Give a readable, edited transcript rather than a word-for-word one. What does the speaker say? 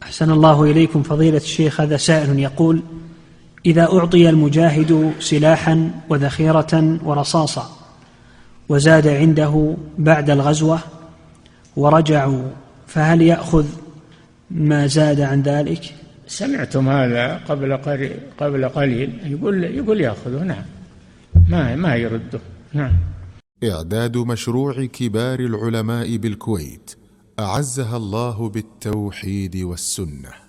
أحسن الله إليكم فضيلة الشيخ. هذا سائل يقول: إذا أعطي المجاهد سلاحا وذخيرة ورصاصا وزاد عنده بعد الغزوة ورجعوا، فهل يأخذ ما زاد عن ذلك؟ سمعتم هذا قبل قليل، يقول يأخذه. نعم، ما يرده. نعم. إعداد مشروع كبار العلماء بالكويت أعزها الله بالتوحيد والسنة.